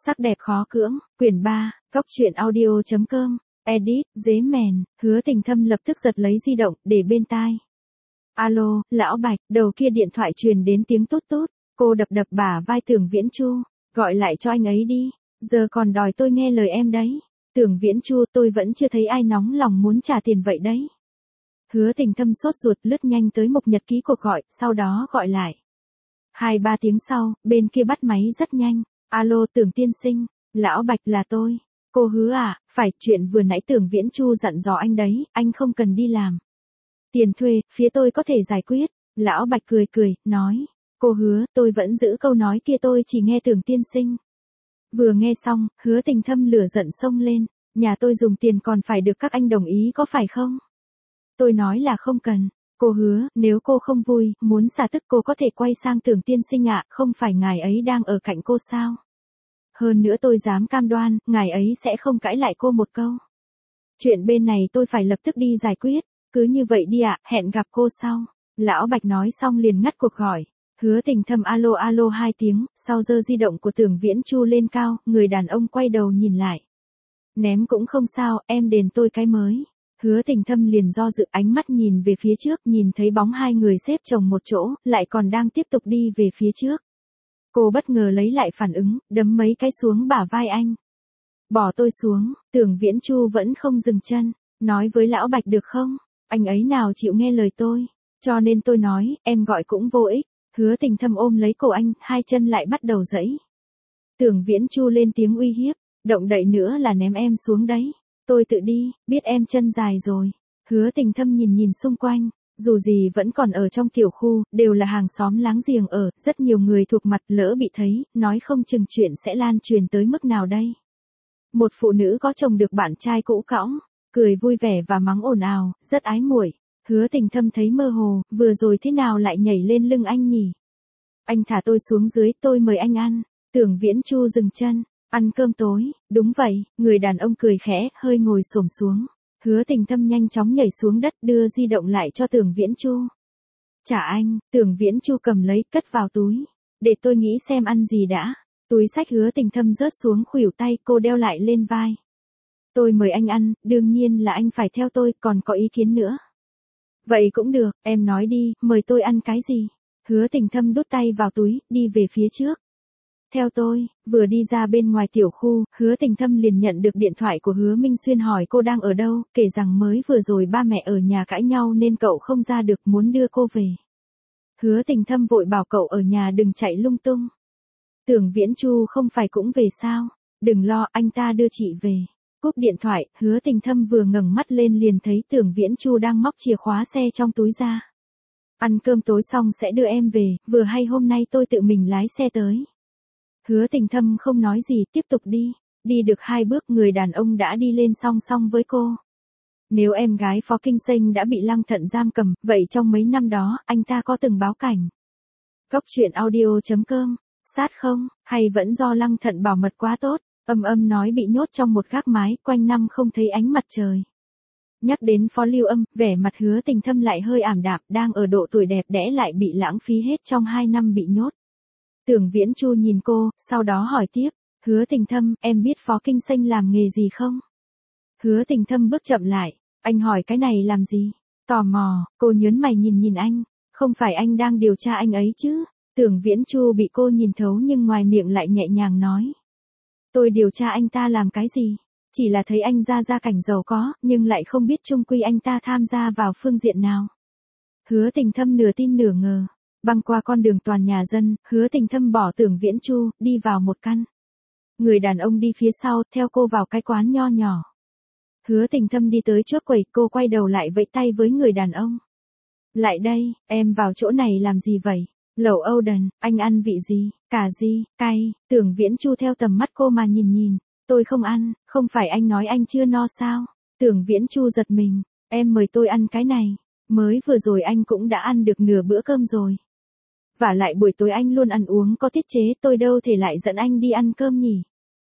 Sắc đẹp khó cưỡng, quyển 3, Cóc truyện audio.com, edit, dế mèn, Hứa Tình Thâm lập tức giật lấy di động, để bên tai. Alo, lão Bạch, đầu kia điện thoại truyền đến tiếng tút tút, cô đập đập bả vai Tưởng Viễn Chu, gọi lại cho anh ấy đi, giờ còn đòi tôi nghe lời em đấy. Tưởng Viễn Chu, tôi vẫn chưa thấy ai nóng lòng muốn trả tiền vậy đấy. Hứa Tình Thâm sốt ruột lướt nhanh tới mục nhật ký cuộc gọi, sau đó gọi lại. 2-3 tiếng sau, bên kia bắt máy rất nhanh. Alo Tưởng tiên sinh, lão Bạch là tôi. Cô Hứa à, phải, chuyện vừa nãy Tưởng Viễn Chu dặn dò anh đấy, anh không cần đi làm. Tiền thuê, phía tôi có thể giải quyết. Lão Bạch cười cười, nói. Cô Hứa, tôi vẫn giữ câu nói kia, tôi chỉ nghe Tưởng tiên sinh. Vừa nghe xong, Hứa Tình Thâm lửa giận xông lên. Nhà tôi dùng tiền còn phải được các anh đồng ý có phải không? Tôi nói là không cần. Cô Hứa, nếu cô không vui, muốn xả tức cô có thể quay sang Tưởng tiên sinh ạ, không phải ngài ấy đang ở cạnh cô sao? Hơn nữa tôi dám cam đoan, ngài ấy sẽ không cãi lại cô một câu. Chuyện bên này tôi phải lập tức đi giải quyết, cứ như vậy đi ạ, hẹn gặp cô sau. Lão Bạch nói xong liền ngắt cuộc gọi. Hứa Tình Thâm alo alo 2 tiếng, sau giơ di động của Tưởng Viễn Chu lên cao, người đàn ông quay đầu nhìn lại. Ném cũng không sao, em đền tôi cái mới. Hứa Tình Thâm liền do dự, ánh mắt nhìn về phía trước, nhìn thấy bóng hai người xếp chồng một chỗ, lại còn đang tiếp tục đi về phía trước. Cô bất ngờ lấy lại phản ứng, đấm mấy cái xuống bả vai anh. Bỏ tôi xuống, Tưởng Viễn Chu vẫn không dừng chân, nói với lão Bạch được không? Anh ấy nào chịu nghe lời tôi, cho nên tôi nói, em gọi cũng vô ích. Hứa Tình Thâm ôm lấy cổ anh, hai chân lại bắt đầu giãy. Tưởng Viễn Chu lên tiếng uy hiếp, động đậy nữa là ném em xuống đấy. Tôi tự đi, biết em chân dài rồi. Hứa Tình Thâm nhìn nhìn xung quanh, dù gì vẫn còn ở trong tiểu khu, đều là hàng xóm láng giềng ở, rất nhiều người thuộc mặt, lỡ bị thấy, nói không chừng chuyện sẽ lan truyền tới mức nào đây. Một phụ nữ có chồng được bạn trai cũ cõng, cười vui vẻ và mắng ồn ào, rất ái muội. Hứa Tình Thâm thấy mơ hồ, vừa rồi thế nào lại nhảy lên lưng anh nhỉ? Anh thả tôi xuống dưới, tôi mời anh ăn. Tưởng Viễn Chu dừng chân. Ăn cơm tối, đúng vậy, người đàn ông cười khẽ, hơi ngồi xổm xuống. Hứa Tình Thâm nhanh chóng nhảy xuống đất, đưa di động lại cho Tưởng Viễn Chu. Trả anh, Tưởng Viễn Chu cầm lấy, cất vào túi. Để tôi nghĩ xem ăn gì đã. Túi xách Hứa Tình Thâm rớt xuống khuỷu tay, cô đeo lại lên vai. Tôi mời anh ăn, đương nhiên là anh phải theo tôi, còn có ý kiến nữa. Vậy cũng được, em nói đi, mời tôi ăn cái gì? Hứa Tình Thâm đút tay vào túi, đi về phía trước. Theo tôi, vừa đi ra bên ngoài tiểu khu, Hứa Tình Thâm liền nhận được điện thoại của Hứa Minh Xuyên hỏi cô đang ở đâu, kể rằng mới vừa rồi ba mẹ ở nhà cãi nhau nên cậu không ra được, muốn đưa cô về. Hứa Tình Thâm vội bảo cậu ở nhà đừng chạy lung tung. Tưởng Viễn Chu không phải cũng về sao? Đừng lo, anh ta đưa chị về. Cúp điện thoại, Hứa Tình Thâm vừa ngẩng mắt lên liền thấy Tưởng Viễn Chu đang móc chìa khóa xe trong túi ra. Ăn cơm tối xong sẽ đưa em về, vừa hay hôm nay tôi tự mình lái xe tới. Hứa Tình Thâm không nói gì, tiếp tục đi. Đi được 2 bước, người đàn ông đã đi lên song song với cô. Nếu em gái Phó Kinh Xanh đã bị Lăng Thận giam cầm, vậy trong mấy năm đó, anh ta có từng báo cảnh? Cóc truyện audio.com, sát không, hay vẫn do Lăng Thận bảo mật quá tốt, nói bị nhốt trong một gác mái, quanh năm không thấy ánh mặt trời. Nhắc đến Phó Lưu Âm, vẻ mặt Hứa Tình Thâm lại hơi ảm đạm, đang ở độ tuổi đẹp đẽ lại bị lãng phí hết trong 2 năm bị nhốt. Tưởng Viễn Chu nhìn cô, sau đó hỏi tiếp, Hứa Tình Thâm, em biết Phó Kinh Xanh làm nghề gì không? Hứa Tình Thâm bước chậm lại, anh hỏi cái này làm gì? Tò mò, cô nhớn mày nhìn nhìn anh, không phải anh đang điều tra anh ấy chứ? Tưởng Viễn Chu bị cô nhìn thấu nhưng ngoài miệng lại nhẹ nhàng nói. Tôi điều tra anh ta làm cái gì? Chỉ là thấy anh gia cảnh giàu có, nhưng lại không biết chung quy anh ta tham gia vào phương diện nào. Hứa Tình Thâm nửa tin nửa ngờ. Băng qua con đường toàn nhà dân, Hứa Tình Thâm bỏ Tưởng Viễn Chu, đi vào một căn. Người đàn ông đi phía sau, theo cô vào cái quán nho nhỏ. Hứa Tình Thâm đi tới trước quầy, cô quay đầu lại vẫy tay với người đàn ông. Lại đây, em vào chỗ này làm gì vậy? Lẩu Âu Đần, anh ăn vị gì? Cà ri, cay. Tưởng Viễn Chu theo tầm mắt cô mà nhìn nhìn. Tôi không ăn, không phải anh nói anh chưa no sao? Tưởng Viễn Chu giật mình, em mời tôi ăn cái này. Mới vừa rồi anh cũng đã ăn được nửa bữa cơm rồi. Và lại buổi tối anh luôn ăn uống có tiết chế, tôi đâu thể lại dẫn anh đi ăn cơm nhỉ.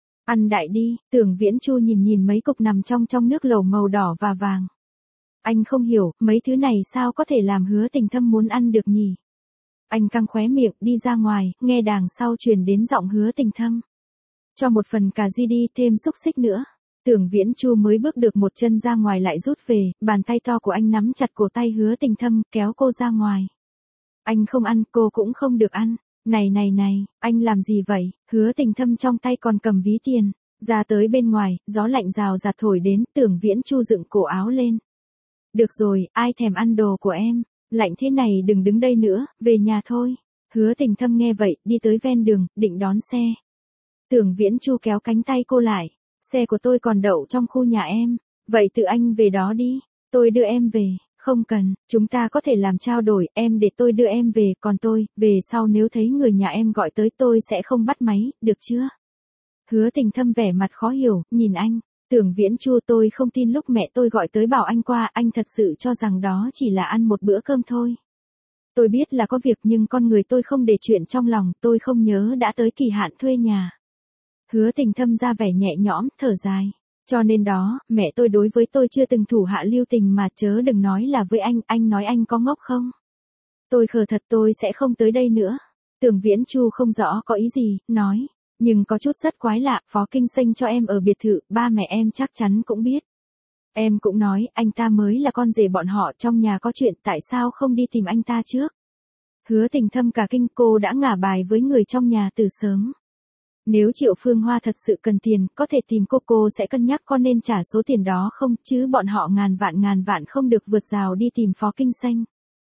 Ăn đại đi, Tưởng Viễn Chu nhìn nhìn mấy cục nằm trong nước lẩu màu đỏ và vàng. Anh không hiểu, mấy thứ này sao có thể làm Hứa Tình Thâm muốn ăn được nhỉ. Anh căng khóe miệng, đi ra ngoài, nghe đằng sau truyền đến giọng Hứa Tình Thâm. Cho một phần cà ri đi, thêm xúc xích nữa. Tưởng Viễn Chu mới bước được một chân ra ngoài lại rút về, bàn tay to của anh nắm chặt cổ tay Hứa Tình Thâm, kéo cô ra ngoài. Anh không ăn, cô cũng không được ăn. Này, anh làm gì vậy? Hứa Tình Thâm trong tay còn cầm ví tiền. Ra tới bên ngoài, gió lạnh rào rạt thổi đến, Tưởng Viễn Chu dựng cổ áo lên. Được rồi, ai thèm ăn đồ của em? Lạnh thế này đừng đứng đây nữa, về nhà thôi. Hứa Tình Thâm nghe vậy, đi tới ven đường, định đón xe. Tưởng Viễn Chu kéo cánh tay cô lại. Xe của tôi còn đậu trong khu nhà em. Vậy tự anh về đó đi. Tôi đưa em về. Không cần, chúng ta có thể làm trao đổi, em để tôi đưa em về, còn tôi, về sau nếu thấy người nhà em gọi tới tôi sẽ không bắt máy, được chưa? Hứa Tình Thâm vẻ mặt khó hiểu, nhìn anh. Tưởng Viễn Chu, tôi không tin lúc mẹ tôi gọi tới bảo anh qua, anh thật sự cho rằng đó chỉ là ăn một bữa cơm thôi. Tôi biết là có việc nhưng con người tôi không để chuyện trong lòng, tôi không nhớ đã tới kỳ hạn thuê nhà. Hứa Tình Thâm ra vẻ nhẹ nhõm, thở dài. Cho nên đó, mẹ tôi đối với tôi chưa từng thủ hạ lưu tình mà chớ đừng nói là với anh nói anh có ngốc không? Tôi khờ thật, tôi sẽ không tới đây nữa. Tưởng Viễn Chu không rõ có ý gì, nói. Nhưng có chút rất quái lạ, Phó Kinh Xanh cho em ở biệt thự, ba mẹ em chắc chắn cũng biết. Em cũng nói, anh ta mới là con rể bọn họ, trong nhà có chuyện, tại sao không đi tìm anh ta trước? Hứa Tình Thâm cả kinh, cô đã ngả bài với người trong nhà từ sớm. Nếu Triệu Phương Hoa thật sự cần tiền, có thể tìm cô sẽ cân nhắc có nên trả số tiền đó không, chứ bọn họ ngàn vạn không được vượt rào đi tìm Phó Kinh Xanh.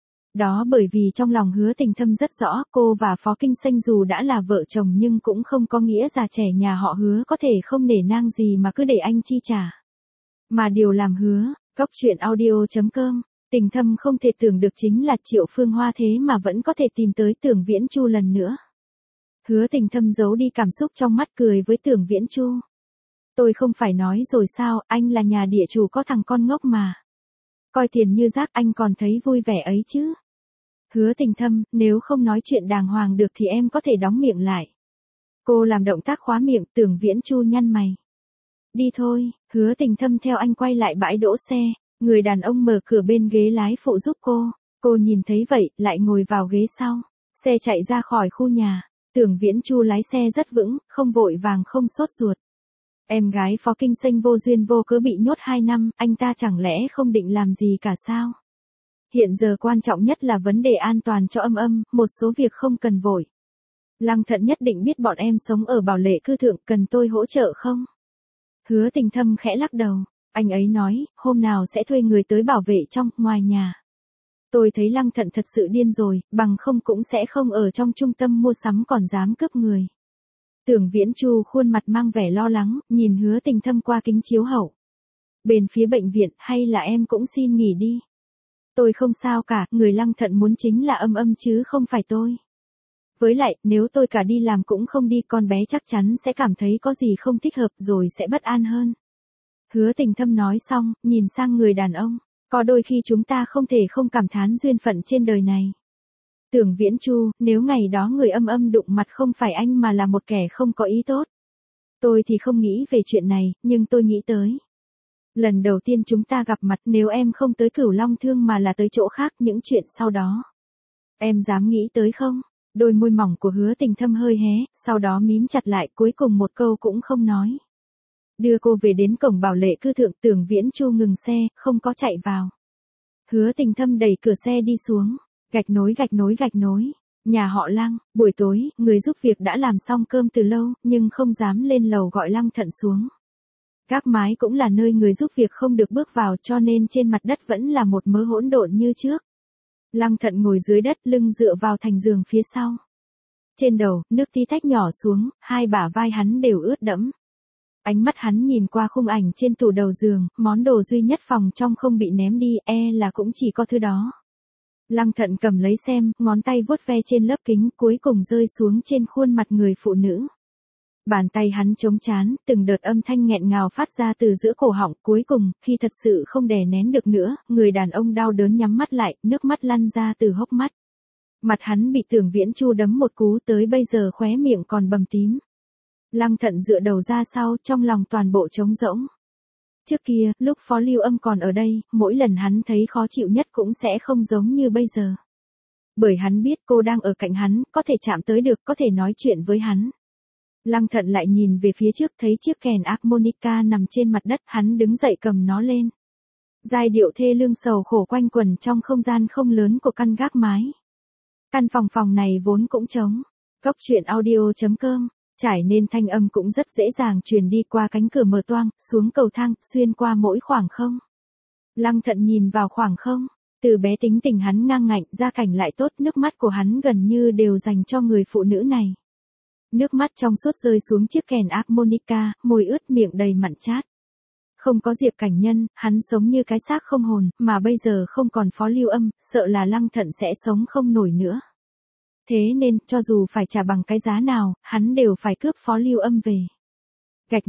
Đó bởi vì trong lòng Hứa Tình Thâm rất rõ, cô và Phó Kinh Xanh dù đã là vợ chồng nhưng cũng không có nghĩa già trẻ nhà họ Hứa có thể không nể nang gì mà cứ để anh chi trả. Mà điều làm Hứa, góc truyện audio.com, Tình Thâm không thể tưởng được chính là Triệu Phương Hoa thế mà vẫn có thể tìm tới Tưởng Viễn Chu lần nữa. Hứa Tình Thâm giấu đi cảm xúc trong mắt, cười với Tưởng Viễn Chu. Tôi không phải nói rồi sao, anh là nhà địa chủ có thằng con ngốc mà. Coi tiền như rác, anh còn thấy vui vẻ ấy chứ. Hứa Tình Thâm, nếu không nói chuyện đàng hoàng được thì em có thể đóng miệng lại. Cô làm động tác khóa miệng, Tưởng Viễn Chu nhăn mày. Đi thôi, Hứa Tình Thâm theo anh quay lại bãi đỗ xe, người đàn ông mở cửa bên ghế lái phụ giúp cô nhìn thấy vậy, lại ngồi vào ghế sau, xe chạy ra khỏi khu nhà. Tưởng Viễn Chu lái xe rất vững, không vội vàng không sốt ruột. Em gái Phó Kinh Xanh vô duyên vô cớ bị nhốt 2 năm, anh ta chẳng lẽ không định làm gì cả sao? Hiện giờ quan trọng nhất là vấn đề an toàn cho Âm, một số việc không cần vội. Lăng Thận nhất định biết bọn em sống ở Bảo Lệ cư thượng, cần tôi hỗ trợ không? Hứa Tình Thâm khẽ lắc đầu, anh ấy nói, hôm nào sẽ thuê người tới bảo vệ trong, ngoài nhà. Tôi thấy Lăng Thận thật sự điên rồi, bằng không cũng sẽ không ở trong trung tâm mua sắm còn dám cướp người. Tưởng Viễn Chu khuôn mặt mang vẻ lo lắng, nhìn Hứa Tình Thâm qua kính chiếu hậu. Bên phía bệnh viện, hay là em cũng xin nghỉ đi. Tôi không sao cả, người Lăng Thận muốn chính là Âm chứ không phải tôi. Với lại, nếu tôi cả đi làm cũng không đi, con bé chắc chắn sẽ cảm thấy có gì không thích hợp rồi sẽ bất an hơn. Hứa Tình Thâm nói xong, nhìn sang người đàn ông. Có đôi khi chúng ta không thể không cảm thán duyên phận trên đời này. Tưởng Viễn Chu, nếu ngày đó người Âm đụng mặt không phải anh mà là một kẻ không có ý tốt. Tôi thì không nghĩ về chuyện này, nhưng tôi nghĩ tới. Lần đầu tiên chúng ta gặp mặt, nếu em không tới Cửu Long Thương mà là tới chỗ khác, những chuyện sau đó. Em dám nghĩ tới không? Đôi môi mỏng của Hứa Tình Thâm hơi hé, sau đó mím chặt lại, cuối cùng một câu cũng không nói. Đưa cô về đến cổng Bảo Lệ cư thượng, Tưởng Viễn Chu ngừng xe, không có chạy vào. Hứa Tình Thâm đẩy cửa xe đi xuống, gạch nối. Nhà họ Lăng, buổi tối, người giúp việc đã làm xong cơm từ lâu, nhưng không dám lên lầu gọi Lăng Thận xuống. Gác mái cũng là nơi người giúp việc không được bước vào, cho nên trên mặt đất vẫn là một mớ hỗn độn như trước. Lăng Thận ngồi dưới đất, lưng dựa vào thành giường phía sau. Trên đầu, nước tí tách nhỏ xuống, hai bả vai hắn đều ướt đẫm. Ánh mắt hắn nhìn qua khung ảnh trên tủ đầu giường, món đồ duy nhất phòng trong không bị ném đi, là cũng chỉ có thứ đó. Lăng Thận cầm lấy xem, ngón tay vuốt ve trên lớp kính, cuối cùng rơi xuống trên khuôn mặt người phụ nữ. Bàn tay hắn chống trán, từng đợt âm thanh nghẹn ngào phát ra từ giữa cổ họng, cuối cùng, khi thật sự không đè nén được nữa, người đàn ông đau đớn nhắm mắt lại, nước mắt lăn ra từ hốc mắt. Mặt hắn bị Tưởng Viễn Chu đấm một cú, tới bây giờ khóe miệng còn bầm tím. Lăng Thận dựa đầu ra sau, trong lòng toàn bộ trống rỗng. Trước kia, lúc Phó Lưu Âm còn ở đây, mỗi lần hắn thấy khó chịu nhất cũng sẽ không giống như bây giờ. Bởi hắn biết cô đang ở cạnh hắn, có thể chạm tới được, có thể nói chuyện với hắn. Lăng Thận lại nhìn về phía trước thấy chiếc kèn harmonica nằm trên mặt đất, hắn đứng dậy cầm nó lên. Giai điệu thê lương sầu khổ quanh quẩn trong không gian không lớn của căn gác mái. Căn phòng này vốn cũng trống. Góc truyện audio.com, trải nên thanh âm cũng rất dễ dàng truyền đi qua cánh cửa mở toang, xuống cầu thang, xuyên qua mỗi khoảng không. Lăng Thận nhìn vào khoảng không, từ bé tính tình hắn ngang ngạnh, gia cảnh lại tốt, nước mắt của hắn gần như đều dành cho người phụ nữ này. Nước mắt trong suốt rơi xuống chiếc kèn harmonica, môi ướt miệng đầy mặn chát. Không có Diệp Cảnh Nhân, hắn sống như cái xác không hồn, mà bây giờ không còn Phó Lưu Âm, sợ là Lăng Thận sẽ sống không nổi nữa. Thế nên, cho dù phải trả bằng cái giá nào, hắn đều phải cướp Phó Lưu Âm về. Gạch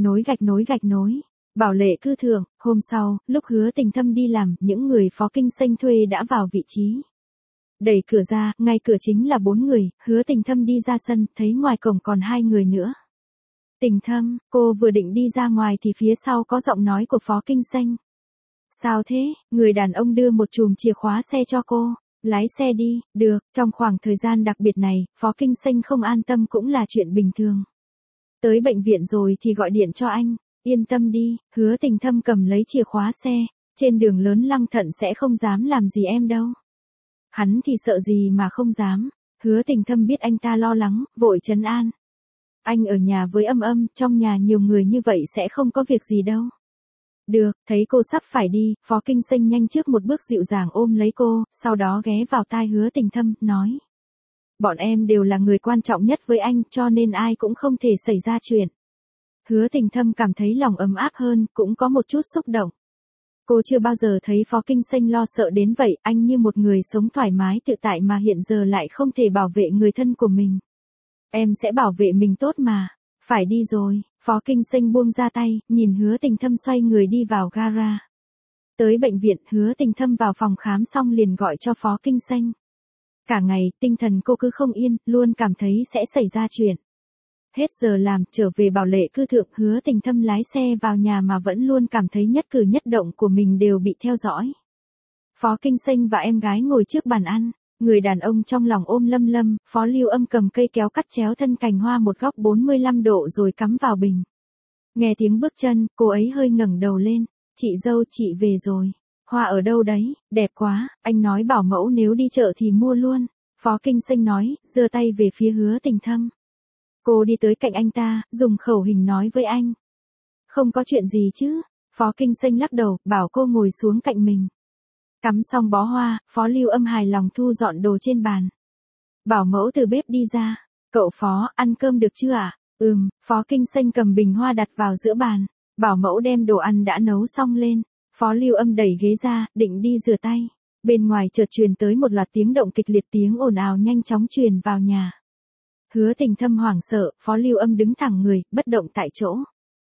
nối. Bảo lệ cư thượng, hôm sau, lúc Hứa Tình Thâm đi làm, những người Phó Kinh Xanh thuê đã vào vị trí. Đẩy cửa ra, ngay cửa chính là 4 người, Hứa Tình Thâm đi ra sân, thấy ngoài cổng còn 2 người nữa. Tình Thâm, cô vừa định đi ra ngoài thì phía sau có giọng nói của Phó Kinh Xanh. Sao thế? Người đàn ông đưa một chùm chìa khóa xe cho cô. Lái xe đi, được, trong khoảng thời gian đặc biệt này, Phó Kinh Xanh không an tâm cũng là chuyện bình thường. Tới bệnh viện rồi thì gọi điện cho anh, yên tâm đi, Hứa Tình Thâm cầm lấy chìa khóa xe, trên đường lớn Lăng Thận sẽ không dám làm gì em đâu. Hắn thì sợ gì mà không dám, Hứa Tình Thâm biết anh ta lo lắng, vội trấn an. Anh ở nhà với Âm, trong nhà nhiều người như vậy sẽ không có việc gì đâu. Được, thấy cô sắp phải đi, Phó Kinh Xanh nhanh trước một bước dịu dàng ôm lấy cô, sau đó ghé vào tai Hứa Tình Thâm, nói. Bọn em đều là người quan trọng nhất với anh, cho nên ai cũng không thể xảy ra chuyện. Hứa Tình Thâm cảm thấy lòng ấm áp hơn, cũng có một chút xúc động. Cô chưa bao giờ thấy Phó Kinh Xanh lo sợ đến vậy, anh như một người sống thoải mái tự tại mà hiện giờ lại không thể bảo vệ người thân của mình. Em sẽ bảo vệ mình tốt mà. Phải đi rồi, Phó Kinh Xanh buông ra tay, nhìn Hứa Tình Thâm xoay người đi vào gara. Tới bệnh viện, Hứa Tình Thâm vào phòng khám xong liền gọi cho Phó Kinh Xanh. Cả ngày, tinh thần cô cứ không yên, luôn cảm thấy sẽ xảy ra chuyện. Hết giờ làm, trở về Bảo Lệ cư thượng, Hứa Tình Thâm lái xe vào nhà mà vẫn luôn cảm thấy nhất cử nhất động của mình đều bị theo dõi. Phó Kinh Xanh và em gái ngồi trước bàn ăn. Người đàn ông trong lòng ôm Lâm, Phó Lưu Âm cầm cây kéo cắt chéo thân cành hoa một góc 45 độ rồi cắm vào bình. Nghe tiếng bước chân, cô ấy hơi ngẩng đầu lên. Chị dâu, chị về rồi. Hoa ở đâu đấy, đẹp quá, anh nói bảo mẫu nếu đi chợ thì mua luôn. Phó Kinh Xanh nói, giơ tay về phía Hứa Tình Thâm. Cô đi tới cạnh anh ta, dùng khẩu hình nói với anh. Không có chuyện gì chứ. Phó Kinh Xanh lắc đầu, bảo cô ngồi xuống cạnh mình. Cắm xong bó hoa, Phó Lưu Âm hài lòng thu dọn đồ trên bàn. Bảo mẫu từ bếp đi ra. Cậu Phó, ăn cơm được chưa ạ? Phó Kinh Xanh cầm bình hoa đặt vào giữa bàn. Bảo mẫu đem đồ ăn đã nấu xong lên. Phó Lưu Âm đẩy ghế ra, định đi rửa tay. Bên ngoài chợt truyền tới một loạt tiếng động kịch liệt, tiếng ồn ào nhanh chóng truyền vào nhà. Hứa Tình Thâm hoảng sợ, Phó Lưu Âm đứng thẳng người, bất động tại chỗ.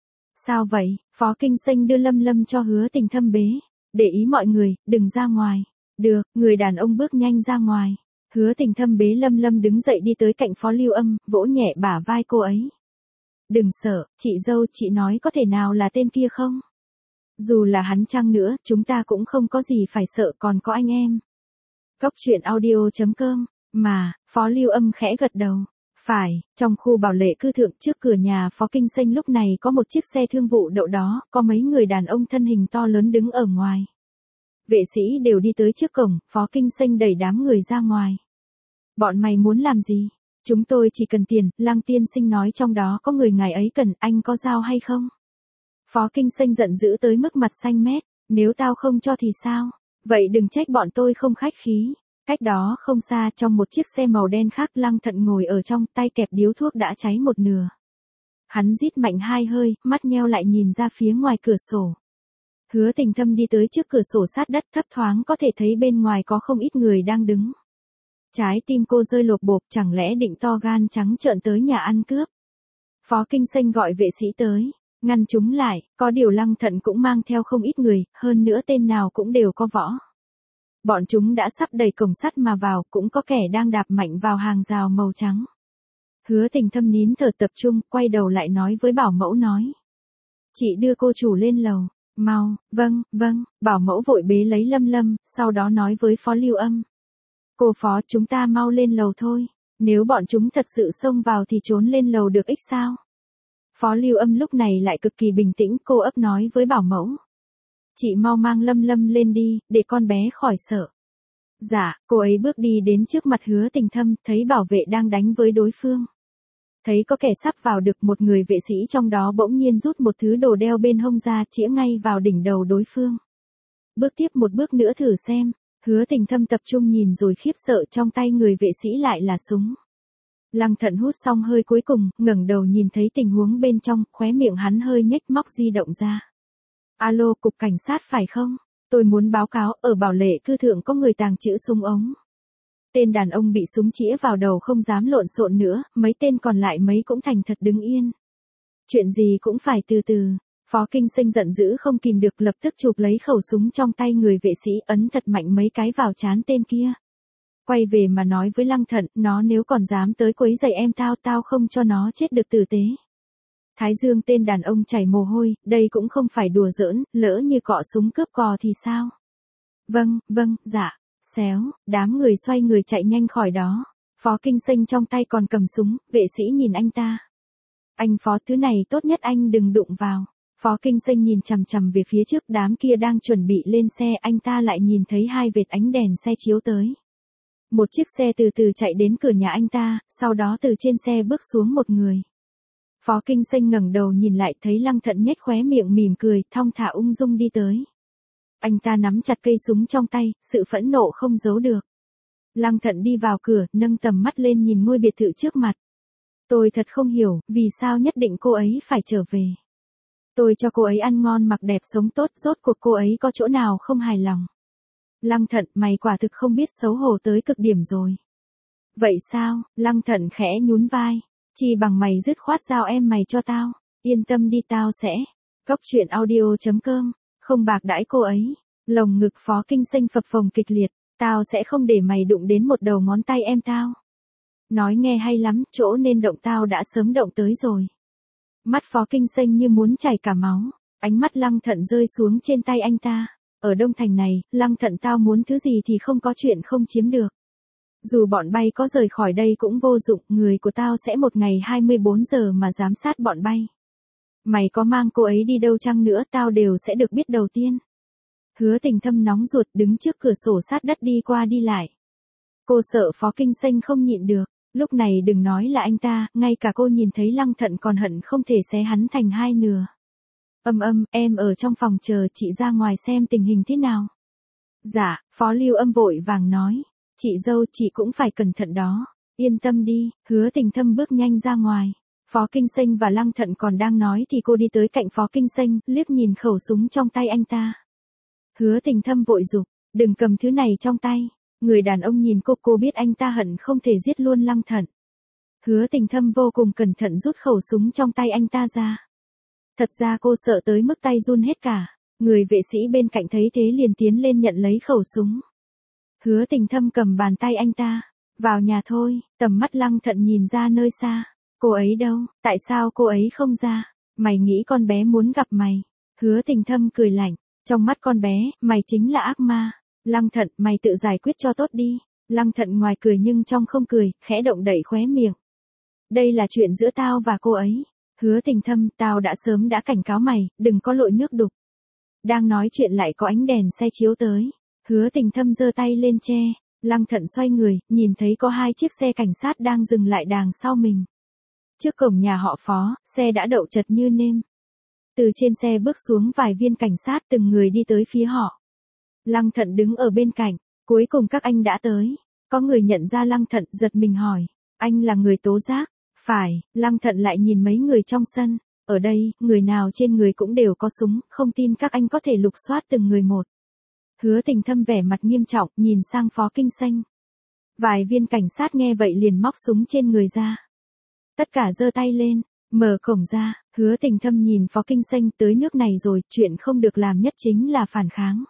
Sao vậy? Phó Kinh Xanh đưa Lâm cho Hứa Tình Thâm bế. Để ý mọi người, đừng ra ngoài. Được, người đàn ông bước nhanh ra ngoài. Hứa Tình Thâm bế Lâm đứng dậy đi tới cạnh Phó Lưu Âm, vỗ nhẹ bả vai cô ấy. Đừng sợ, chị dâu, chị nói có thể nào là tên kia không? Dù là hắn chăng nữa, chúng ta cũng không có gì phải sợ, còn có anh em. Góc truyện audio.com, mà, Phó Lưu Âm khẽ gật đầu. Phải, trong khu Bảo Lệ cư thượng trước cửa nhà Phó Kinh Xanh lúc này có một chiếc xe thương vụ đậu đó, có mấy người đàn ông thân hình to lớn đứng ở ngoài. Vệ sĩ đều đi tới trước cổng, Phó Kinh Xanh đẩy đám người ra ngoài. Bọn mày muốn làm gì? Chúng tôi chỉ cần tiền, Lăng tiên sinh nói trong đó có người ngài ấy cần, anh có giao hay không? Phó Kinh Xanh giận dữ tới mức mặt xanh mét, nếu tao không cho thì sao? Vậy đừng trách bọn tôi không khách khí. Cách đó không xa trong một chiếc xe màu đen khác, Lăng Thận ngồi ở trong, tay kẹp điếu thuốc đã cháy một nửa. Hắn rít mạnh 2 hơi, mắt nheo lại nhìn ra phía ngoài cửa sổ. Hứa Tình Thâm đi tới trước cửa sổ sát đất, thấp thoáng có thể thấy bên ngoài có không ít người đang đứng. Trái tim cô rơi lột bột, chẳng lẽ định to gan trắng trợn tới nhà ăn cướp. Phó Kinh Xanh gọi vệ sĩ tới, ngăn chúng lại, có điều Lăng Thận cũng mang theo không ít người, hơn nữa tên nào cũng đều có võ. Bọn chúng đã sắp đẩy cổng sắt mà vào, cũng có kẻ đang đạp mạnh vào hàng rào màu trắng. Hứa Tình Thâm nín thở tập trung, quay đầu lại nói với bảo mẫu nói. Chị đưa cô chủ lên lầu, mau, vâng, bảo mẫu vội bế lấy Lâm, sau đó nói với Phó Lưu Âm. Cô Phó, chúng ta mau lên lầu thôi, nếu bọn chúng thật sự xông vào thì trốn lên lầu được ích sao? Phó Lưu Âm lúc này lại cực kỳ bình tĩnh, cô ấp nói với bảo mẫu. Chị mau mang Lâm Lâm lên đi, để con bé khỏi sợ. Dạ, cô ấy bước đi đến trước mặt Hứa Tình Thâm, thấy bảo vệ đang đánh với đối phương. Thấy có kẻ sắp vào được, một người vệ sĩ trong đó bỗng nhiên rút một thứ đồ đeo bên hông ra, chĩa ngay vào đỉnh đầu đối phương. Bước tiếp một bước nữa thử xem. Hứa Tình Thâm tập trung nhìn rồi khiếp sợ, trong tay người vệ sĩ lại là súng. Lăng Thận hút xong hơi cuối cùng, ngẩng đầu nhìn thấy tình huống bên trong, khóe miệng hắn hơi nhếch, móc di động ra. Alo, cục cảnh sát phải không? Tôi muốn báo cáo, ở Bảo Lệ cư thượng có người tàng trữ súng ống. Tên đàn ông bị súng chĩa vào đầu không dám lộn xộn nữa, mấy tên còn lại mấy cũng thành thật đứng yên. Chuyện gì cũng phải từ từ. Phó Kinh Sinh giận dữ không kìm được, lập tức chụp lấy khẩu súng trong tay người vệ sĩ, ấn thật mạnh mấy cái vào trán tên kia. Quay về mà nói với Lăng Thận, nó nếu còn dám tới quấy rầy em tao không cho nó chết được tử tế. Thái dương tên đàn ông chảy mồ hôi, đây cũng không phải đùa giỡn, lỡ như cọ súng cướp cò thì sao? Vâng, dạ. Xéo, đám người xoay người chạy nhanh khỏi đó. Phó Kinh Sinh trong tay còn cầm súng, vệ sĩ nhìn anh ta. Anh Phó, thứ này tốt nhất anh đừng đụng vào. Phó Kinh Sinh nhìn chằm chằm về phía trước, đám kia đang chuẩn bị lên xe, anh ta lại nhìn thấy hai vệt ánh đèn xe chiếu tới. Một chiếc xe từ từ chạy đến cửa nhà anh ta, sau đó từ trên xe bước xuống một người. Phó Kinh Sinh ngẩng đầu nhìn lại, thấy Lăng Thận nhếch khóe miệng mỉm cười, thong thả ung dung đi tới. Anh ta nắm chặt cây súng trong tay, sự phẫn nộ không giấu được. Lăng Thận đi vào cửa, nâng tầm mắt lên nhìn ngôi biệt thự trước mặt. Tôi thật không hiểu, vì sao nhất định cô ấy phải trở về. Tôi cho cô ấy ăn ngon mặc đẹp sống tốt, rốt cuộc cô ấy có chỗ nào không hài lòng. Lăng Thận, mày quả thực không biết xấu hổ tới cực điểm rồi. Vậy sao? Lăng Thận khẽ nhún vai. Chỉ bằng mày dứt khoát giao em mày cho tao. Yên tâm đi, tao sẽ. Cóc truyện audio.com. Không bạc đãi cô ấy. Lồng ngực Phó Kinh Sinh phập phồng kịch liệt. Tao sẽ không để mày đụng đến một đầu ngón tay em tao. Nói nghe hay lắm, chỗ nên động tao đã sớm động tới rồi. Mắt Phó Kinh Sinh như muốn chảy cả máu. Ánh mắt Lăng Thận rơi xuống trên tay anh ta. Ở Đông Thành này, Lăng Thận, tao muốn thứ gì thì không có chuyện không chiếm được. Dù bọn bay có rời khỏi đây cũng vô dụng, người của tao sẽ một ngày 24 giờ mà giám sát bọn bay. Mày có mang cô ấy đi đâu chăng nữa tao đều sẽ được biết đầu tiên. Hứa Tình Thâm nóng ruột đứng trước cửa sổ sát đất đi qua đi lại. Cô sợ Phó Kinh Sinh không nhịn được, lúc này đừng nói là anh ta, ngay cả cô nhìn thấy Lăng Thận còn hận không thể xé hắn thành hai nửa. Em ở trong phòng chờ, chị ra ngoài xem tình hình thế nào. Dạ, Phó Lưu Âm vội vàng nói. Chị dâu, chị cũng phải cẩn thận đó. Yên tâm đi. Hứa Tình Thâm bước nhanh ra ngoài. Phó Kinh Sinh và Lăng Thận còn đang nói thì cô đi tới cạnh Phó Kinh Sinh, liếc nhìn khẩu súng trong tay anh ta. Hứa Tình Thâm vội giục, đừng cầm thứ này trong tay. Người đàn ông nhìn cô biết anh ta hận không thể giết luôn Lăng Thận. Hứa Tình Thâm vô cùng cẩn thận rút khẩu súng trong tay anh ta ra. Thật ra cô sợ tới mức tay run hết cả. Người vệ sĩ bên cạnh thấy thế liền tiến lên nhận lấy khẩu súng. Hứa Tình Thâm cầm bàn tay anh ta. Vào nhà thôi. Tầm mắt Lăng Thận nhìn ra nơi xa. Cô ấy đâu? Tại sao cô ấy không ra? Mày nghĩ con bé muốn gặp mày? Hứa Tình Thâm cười lạnh. Trong mắt con bé, mày chính là ác ma. Lăng Thận, mày tự giải quyết cho tốt đi. Lăng Thận ngoài cười nhưng trong không cười, khẽ động đậy khóe miệng. Đây là chuyện giữa tao và cô ấy. Hứa Tình Thâm, tao đã sớm đã cảnh cáo mày, đừng có lội nước đục. Đang nói chuyện lại có ánh đèn xe chiếu tới. Hứa Tình Thâm giơ tay lên che. Lăng Thận xoay người, nhìn thấy có hai chiếc xe cảnh sát đang dừng lại đằng sau mình. Trước cổng nhà họ Phó, xe đã đậu chật như nêm. Từ trên xe bước xuống vài viên cảnh sát, từng người đi tới phía họ. Lăng Thận đứng ở bên cạnh, cuối cùng các anh đã tới. Có người nhận ra Lăng Thận, giật mình hỏi, anh là người tố giác? Phải. Lăng Thận lại nhìn mấy người trong sân. Ở đây, người nào trên người cũng đều có súng, không tin các anh có thể lục soát từng người một. Hứa Tình Thâm vẻ mặt nghiêm trọng, nhìn sang Phó Kinh Sinh. Vài viên cảnh sát nghe vậy liền móc súng trên người ra. Tất cả giơ tay lên, mở cổng ra. Hứa Tình Thâm nhìn Phó Kinh Sinh, tới nước này rồi, chuyện không được làm nhất chính là phản kháng.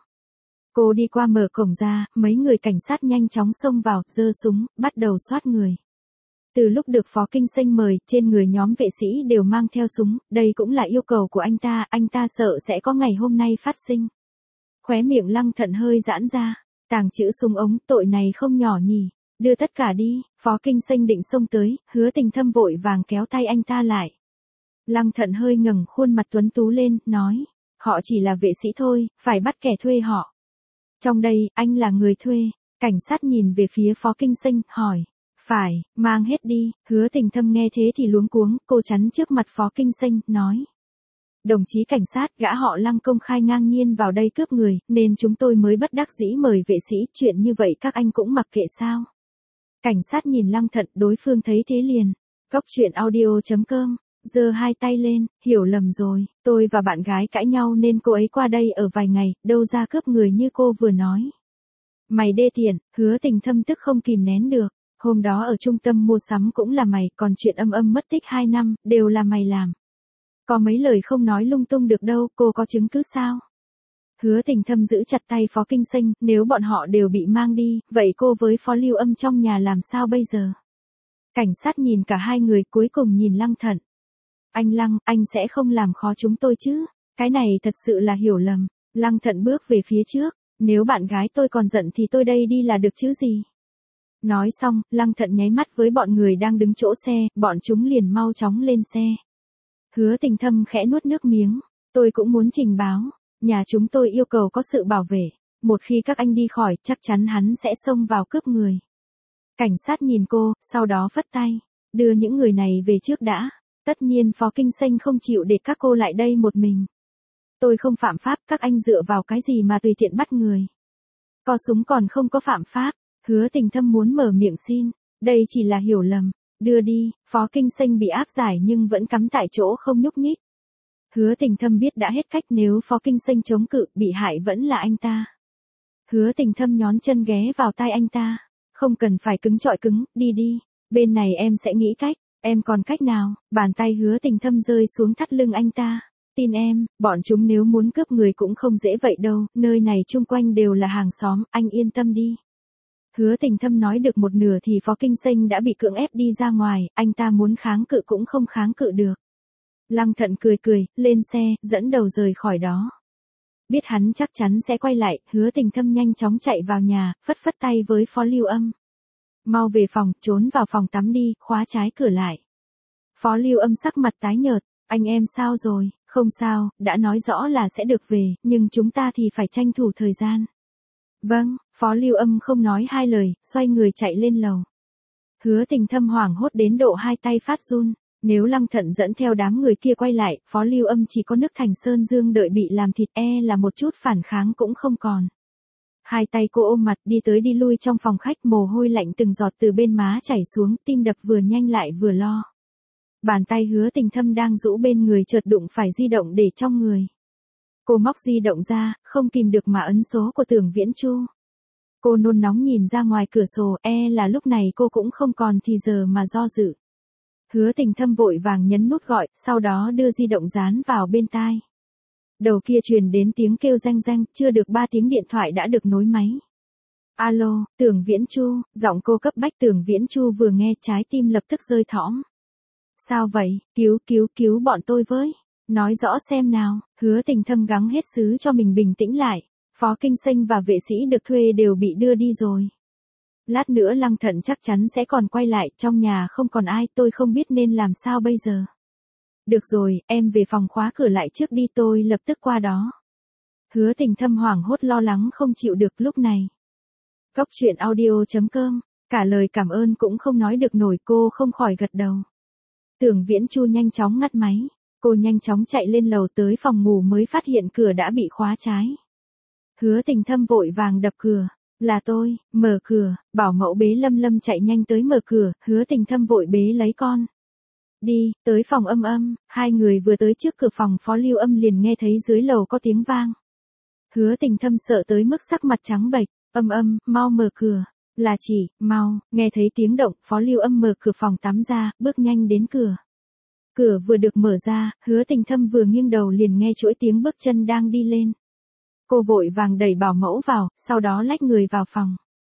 Cô đi qua mở cổng ra, mấy người cảnh sát nhanh chóng xông vào, giơ súng, bắt đầu soát người. Từ lúc được Phó Kinh Sinh mời, trên người nhóm vệ sĩ đều mang theo súng, đây cũng là yêu cầu của anh ta sợ sẽ có ngày hôm nay phát sinh. Khóe miệng Lăng Thận hơi giãn ra, tàng trữ súng ống, tội này không nhỏ nhỉ, đưa tất cả đi. Phó Kinh Sinh định xông tới, Hứa Tình Thâm vội vàng kéo tay anh ta lại. Lăng Thận hơi ngẩng khuôn mặt tuấn tú lên, nói, họ chỉ là vệ sĩ thôi, phải bắt kẻ thuê họ. Trong đây, anh là người thuê. Cảnh sát nhìn về phía Phó Kinh Sinh, hỏi, phải, mang hết đi. Hứa Tình Thâm nghe thế thì luống cuống, cô chắn trước mặt Phó Kinh Sinh, nói. Đồng chí cảnh sát, gã họ Lăng công khai ngang nhiên vào đây cướp người, nên chúng tôi mới bất đắc dĩ mời vệ sĩ, chuyện như vậy các anh cũng mặc kệ sao? Cảnh sát nhìn Lăng Thận, đối phương thấy thế liền. Cốc truyện audio.com, giơ hai tay lên, hiểu lầm rồi, tôi và bạn gái cãi nhau nên cô ấy qua đây ở vài ngày, đâu ra cướp người như cô vừa nói. Mày đê tiện, Hứa Tình Thâm tức không kìm nén được, hôm đó ở trung tâm mua sắm cũng là mày, còn chuyện Âm mất tích 2 năm, đều là mày làm. Có mấy lời không nói lung tung được đâu, cô có chứng cứ sao? Hứa Tình Thâm giữ chặt tay Phó Kinh Sinh, nếu bọn họ đều bị mang đi, vậy cô với Phó Lưu Âm trong nhà làm sao bây giờ? Cảnh sát nhìn cả hai người, cuối cùng nhìn Lăng Thận. Anh Lăng, anh sẽ không làm khó chúng tôi chứ? Cái này thật sự là hiểu lầm. Lăng Thận bước về phía trước, nếu bạn gái tôi còn giận thì tôi đây đi là được chứ gì? Nói xong, Lăng Thận nháy mắt với bọn người đang đứng chỗ xe, bọn chúng liền mau chóng lên xe. Hứa Tình Thâm khẽ nuốt nước miếng, tôi cũng muốn trình báo, nhà chúng tôi yêu cầu có sự bảo vệ, một khi các anh đi khỏi, chắc chắn hắn sẽ xông vào cướp người. Cảnh sát nhìn cô, sau đó phất tay, đưa những người này về trước đã. Tất nhiên Phó Kinh Sinh không chịu để các cô lại đây một mình. Tôi không phạm pháp, các anh dựa vào cái gì mà tùy tiện bắt người. Co súng còn không có phạm pháp. Hứa Tình Thâm muốn mở miệng xin, đây chỉ là hiểu lầm. Đưa đi. Phó Kinh Sinh bị áp giải nhưng vẫn cắm tại chỗ không nhúc nhích. Hứa Tình Thâm biết đã hết cách, nếu Phó Kinh Sinh chống cự, bị hại vẫn là anh ta. Hứa Tình Thâm nhón chân ghé vào tai anh ta. Không cần phải cứng trọi cứng, đi đi. Bên này em sẽ nghĩ cách. Em còn cách nào? Bàn tay Hứa Tình Thâm rơi xuống thắt lưng anh ta. Tin em, bọn chúng nếu muốn cướp người cũng không dễ vậy đâu, nơi này chung quanh đều là hàng xóm, anh yên tâm đi. Hứa Tình Thâm nói được một nửa thì Phó Kinh Sinh đã bị cưỡng ép đi ra ngoài, anh ta muốn kháng cự cũng không kháng cự được. Lăng Thận cười cười, lên xe, dẫn đầu rời khỏi đó. Biết hắn chắc chắn sẽ quay lại, Hứa Tình Thâm nhanh chóng chạy vào nhà, phất phất tay với Phó Lưu Âm. Mau về phòng, trốn vào phòng tắm đi, khóa trái cửa lại. Phó Lưu Âm sắc mặt tái nhợt, anh em sao rồi? Không sao, đã nói rõ là sẽ được về, nhưng chúng ta thì phải tranh thủ thời gian. Vâng, Phó Lưu Âm không nói hai lời, xoay người chạy lên lầu. Hứa Tình Thâm hoảng hốt đến độ hai tay phát run. Nếu Lăng Thận dẫn theo đám người kia quay lại, Phó Lưu Âm chỉ có nước Thành Sơn Dương đợi bị làm thịt, là một chút phản kháng cũng không còn. Hai tay cô ôm mặt đi tới đi lui trong phòng khách, mồ hôi lạnh từng giọt từ bên má chảy xuống, tim đập vừa nhanh lại vừa lo. Bàn tay Hứa Tình Thâm đang rũ bên người chợt đụng phải di động để trong người. Cô móc di động ra, không kìm được mà ấn số của Tưởng Viễn Chu. Cô nôn nóng nhìn ra ngoài cửa sổ, là lúc này cô cũng không còn thì giờ mà do dự. Hứa Tình Thâm vội vàng nhấn nút gọi, sau đó đưa di động dán vào bên tai. Đầu kia truyền đến tiếng kêu reng reng, chưa được 3 tiếng điện thoại đã được nối máy. Alo, Tưởng Viễn Chu, giọng cô cấp bách. Tưởng Viễn Chu vừa nghe trái tim lập tức rơi thõm. Sao vậy, cứu bọn tôi với. Nói rõ xem nào. Hứa Tình Thâm gắng hết xứ cho mình bình tĩnh lại. Phó Kinh Sinh và vệ sĩ được thuê đều bị đưa đi rồi. Lát nữa Lăng Thận chắc chắn sẽ còn quay lại, trong nhà không còn ai, tôi không biết nên làm sao bây giờ. Được rồi, em về phòng khóa cửa lại trước đi, tôi lập tức qua đó. Hứa Tình Thâm hoảng hốt lo lắng không chịu được lúc này. Cốc truyện audio.com, cả lời cảm ơn cũng không nói được nổi, cô không khỏi gật đầu. Tưởng Viễn Chu nhanh chóng ngắt máy, cô nhanh chóng chạy lên lầu tới phòng ngủ mới phát hiện cửa đã bị khóa trái. Hứa Tình Thâm vội vàng đập cửa. Là tôi, mở cửa. Bảo mẫu bế Lâm Lâm chạy nhanh tới mở cửa, Hứa Tình Thâm vội bế lấy con. Đi, tới phòng Âm. Hai người vừa tới trước cửa phòng, Phó Lưu Âm liền nghe thấy dưới lầu có tiếng vang. Hứa Tình Thâm sợ tới mức sắc mặt trắng bệch. Âm, mau mở cửa. Là chị, mau. Nghe thấy tiếng động, Phó Lưu Âm mở cửa phòng tắm ra, bước nhanh đến cửa. Cửa vừa được mở ra, Hứa Tình Thâm vừa nghiêng đầu liền nghe chuỗi tiếng bước chân đang đi lên. Cô vội vàng đẩy bảo mẫu vào, sau đó lách người vào phòng.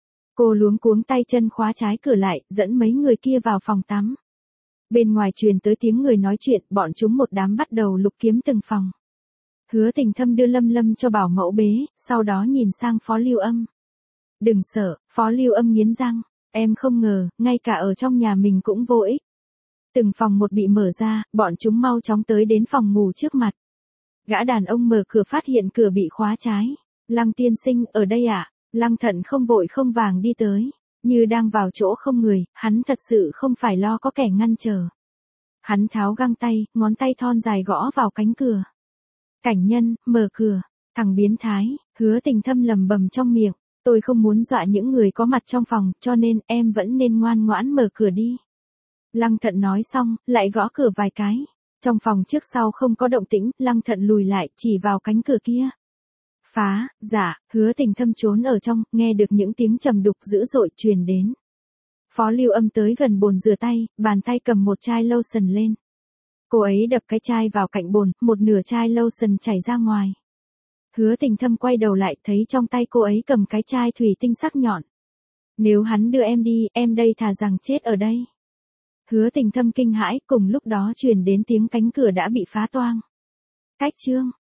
Cô luống cuống tay chân khóa trái cửa lại, dẫn mấy người kia vào phòng tắm. Bên ngoài truyền tới tiếng người nói chuyện, bọn chúng một đám bắt đầu lục kiếm từng phòng. Hứa Tình Thâm đưa Lâm Lâm cho bảo mẫu bế, sau đó nhìn sang Phó Lưu Âm. Đừng sợ, Phó Lưu Âm nghiến răng, em không ngờ, ngay cả ở trong nhà mình cũng vô ích. Từng phòng một bị mở ra, bọn chúng mau chóng tới đến phòng ngủ trước mặt. Gã đàn ông mở cửa phát hiện cửa bị khóa trái. Lăng tiên sinh, ở đây ạ. Lăng Thận không vội không vàng đi tới. Như đang vào chỗ không người, hắn thật sự không phải lo có kẻ ngăn trở. Hắn tháo găng tay, ngón tay thon dài gõ vào cánh cửa. Cảnh nhân, mở cửa. Thằng biến thái, Hứa Tình Thâm lầm bầm trong miệng. Tôi không muốn dọa những người có mặt trong phòng, cho nên em vẫn nên ngoan ngoãn mở cửa đi. Lăng Thận nói xong, lại gõ cửa vài cái. Trong phòng trước sau không có động tĩnh, Lăng Thận lùi lại, chỉ vào cánh cửa kia. Phá, dạ, Hứa Tình Thâm trốn ở trong, nghe được những tiếng trầm đục dữ dội truyền đến. Phó Lưu Âm tới gần bồn rửa tay, bàn tay cầm một chai lotion lên. Cô ấy đập cái chai vào cạnh bồn, một nửa chai lotion chảy ra ngoài. Hứa Tình Thâm quay đầu lại thấy trong tay cô ấy cầm cái chai thủy tinh sắc nhọn. Nếu hắn đưa em đi, em đây thà rằng chết ở đây. Hứa Tình Thâm kinh hãi, cùng lúc đó truyền đến tiếng cánh cửa đã bị phá toang. Cách chương